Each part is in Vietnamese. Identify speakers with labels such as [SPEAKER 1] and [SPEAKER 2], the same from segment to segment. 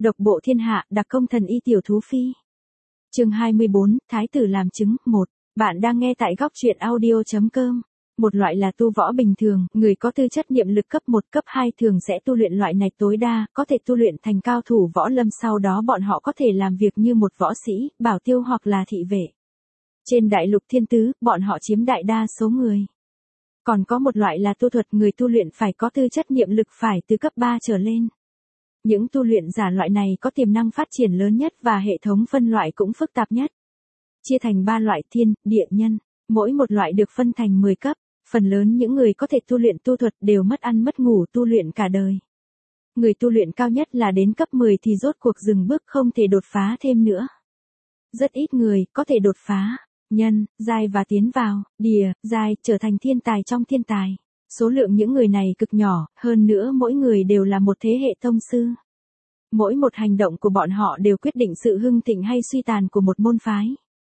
[SPEAKER 1] Độc bộ thiên hạ, đặc công thần y tiểu thú phi. Chương 24, Thái tử làm chứng, 1. Bạn đang nghe tại góc truyện audio.com. Một loại là tu võ bình thường, người có tư chất niệm lực cấp 1, cấp 2 thường sẽ tu luyện loại này tối đa, có thể tu luyện thành cao thủ võ lâm, sau đó bọn họ có thể làm việc như một võ sĩ, bảo tiêu hoặc là thị vệ. Trên đại lục thiên tứ, bọn họ chiếm đại đa số người. Còn có một loại là tu thuật, người tu luyện phải có tư chất niệm lực phải từ cấp 3 trở lên. Những tu luyện giả loại này có tiềm năng phát triển lớn nhất và hệ thống phân loại cũng phức tạp nhất. Chia thành 3 loại: thiên, địa, nhân. Mỗi một loại được phân thành 10 cấp. Phần lớn những người có thể tu luyện tu thuật đều mất ăn mất ngủ tu luyện cả đời. Người tu luyện cao nhất là đến cấp 10 thì rốt cuộc dừng bước, không thể đột phá thêm nữa. Rất ít người có thể đột phá nhân, giai và tiến vào địa, giai, trở thành thiên tài trong thiên tài. Số lượng những người này cực nhỏ, hơn nữa mỗi người đều là một thế hệ tông sư. Mỗi một hành động của bọn họ đều quyết định sự hưng thịnh hay suy tàn của một môn phái.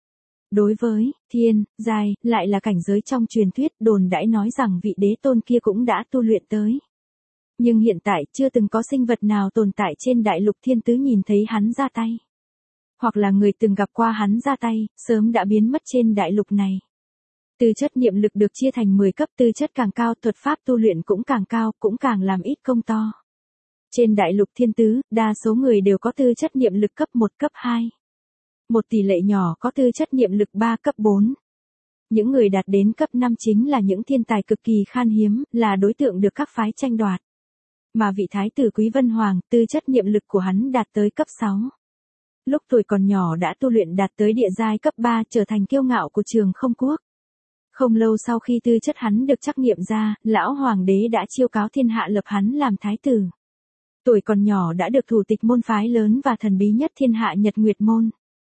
[SPEAKER 1] Đối với thiên, giai, lại là cảnh giới trong truyền thuyết, đồn đãi nói rằng vị đế tôn kia cũng đã tu luyện tới. Nhưng hiện tại chưa từng có sinh vật nào tồn tại trên đại lục thiên tứ nhìn thấy hắn ra tay. Hoặc là người từng gặp qua hắn ra tay, sớm đã biến mất trên đại lục này. Tư chất niệm lực được chia thành 10 cấp, tư chất càng cao, thuật pháp tu luyện cũng càng cao, cũng càng làm ít công to. Trên đại lục thiên tứ, đa số người đều có tư chất niệm lực cấp 1, cấp 2. Một tỷ lệ nhỏ có tư chất niệm lực 3, cấp 4. Những người đạt đến cấp 5 chính là những thiên tài cực kỳ khan hiếm, là đối tượng được các phái tranh đoạt. Mà vị thái tử Quý Vân Hoàng, tư chất niệm lực của hắn đạt tới cấp 6. Lúc tuổi còn nhỏ đã tu luyện đạt tới địa giai cấp 3, trở thành kiêu ngạo của Trường Không Quốc. Không lâu sau khi tư chất hắn được trắc nghiệm ra, lão hoàng đế đã chiêu cáo thiên hạ lập hắn làm thái tử. Tuổi còn nhỏ đã được thủ tịch môn phái lớn và thần bí nhất thiên hạ Nhật Nguyệt Môn,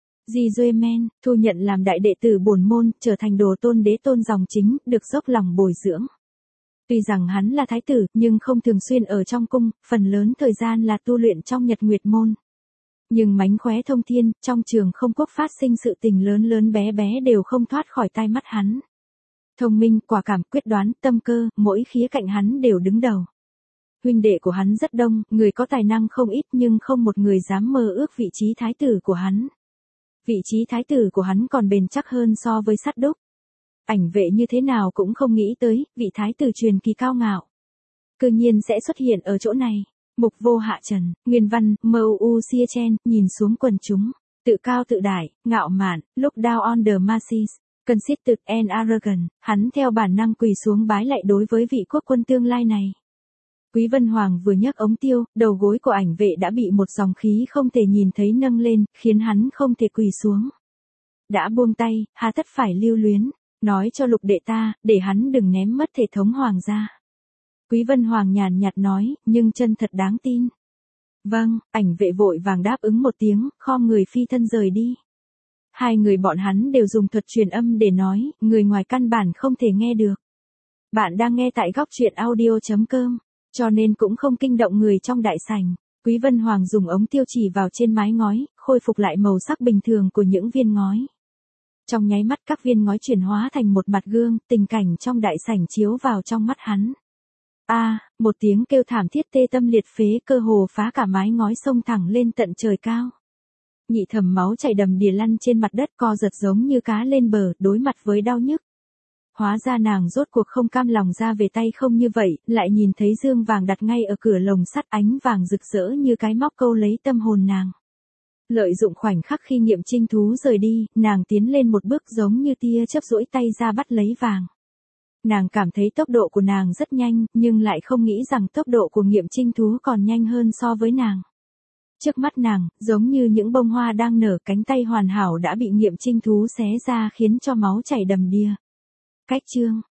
[SPEAKER 1] Di Duê Men, thu nhận làm đại đệ tử bổn môn, trở thành đồ tôn đế tôn dòng chính, được dốc lòng bồi dưỡng. Tuy rằng hắn là thái tử, nhưng không thường xuyên ở trong cung, phần lớn thời gian là tu luyện trong Nhật Nguyệt Môn. Nhưng mánh khóe thông thiên, trong Trường Không Quốc phát sinh sự tình lớn lớn bé bé đều không thoát khỏi tai mắt hắn. Thông minh, quả cảm, quyết đoán, tâm cơ, mỗi khía cạnh hắn đều đứng đầu. Huynh đệ của hắn rất đông, người có tài năng không ít, nhưng không một người dám mơ ước vị trí thái tử của hắn. Vị trí thái tử của hắn còn bền chắc hơn so với sắt đúc. Ảnh Vệ như thế nào cũng không nghĩ tới, vị thái tử truyền kỳ cao ngạo cư nhiên sẽ xuất hiện ở chỗ này. Mục Vô Hạ Trần, nguyên văn, Mou Xie Chen, nhìn xuống quần chúng, tự cao tự đại, ngạo mạn, look down on the masses, conceited and arrogant, hắn theo bản năng quỳ xuống bái lạy đối với vị quốc quân tương lai này. Quý Vân Hoàng vừa nhấc ống tiêu, đầu gối của Ảnh Vệ đã bị một dòng khí không thể nhìn thấy nâng lên, khiến hắn không thể quỳ xuống. Đã buông tay, hà tất phải lưu luyến, nói cho Lục đệ ta, để hắn đừng ném mất thể thống hoàng gia. Quý Vân Hoàng nhàn nhạt nói, nhưng chân thật đáng tin. Vâng, Ảnh Vệ vội vàng đáp ứng một tiếng, khom người phi thân rời đi. Hai người bọn hắn đều dùng thuật truyền âm để nói, người ngoài căn bản không thể nghe được. Bạn đang nghe tại góc truyện audio.com, cho nên cũng không kinh động người trong đại sảnh. Quý Vân Hoàng dùng ống tiêu chỉ vào trên mái ngói, khôi phục lại màu sắc bình thường của những viên ngói. Trong nháy mắt các viên ngói chuyển hóa thành một mặt gương, tình cảnh trong đại sảnh chiếu vào trong mắt hắn. Một tiếng kêu thảm thiết tê tâm liệt phế cơ hồ phá cả mái ngói xông thẳng lên tận trời cao. Nhị Thẩm máu chảy đầm đìa lăn trên mặt đất co giật giống như cá lên bờ, đối mặt với đau nhức. Hóa ra nàng rốt cuộc không cam lòng ra về tay không như vậy, lại nhìn thấy dương vàng đặt ngay ở cửa lồng sắt, ánh vàng rực rỡ như cái móc câu lấy tâm hồn nàng. Lợi dụng khoảnh khắc khi Nghiệm Trinh thú rời đi, nàng tiến lên một bước giống như tia chớp duỗi tay ra bắt lấy vàng. Nàng cảm thấy tốc độ của nàng rất nhanh, nhưng lại không nghĩ rằng tốc độ của Nghiệm Trinh thú còn nhanh hơn so với nàng. Trước mắt nàng, giống như những bông hoa đang nở, cánh tay hoàn hảo đã bị Nghiệm Trinh thú xé ra khiến cho máu chảy đầm đìa. Cách chương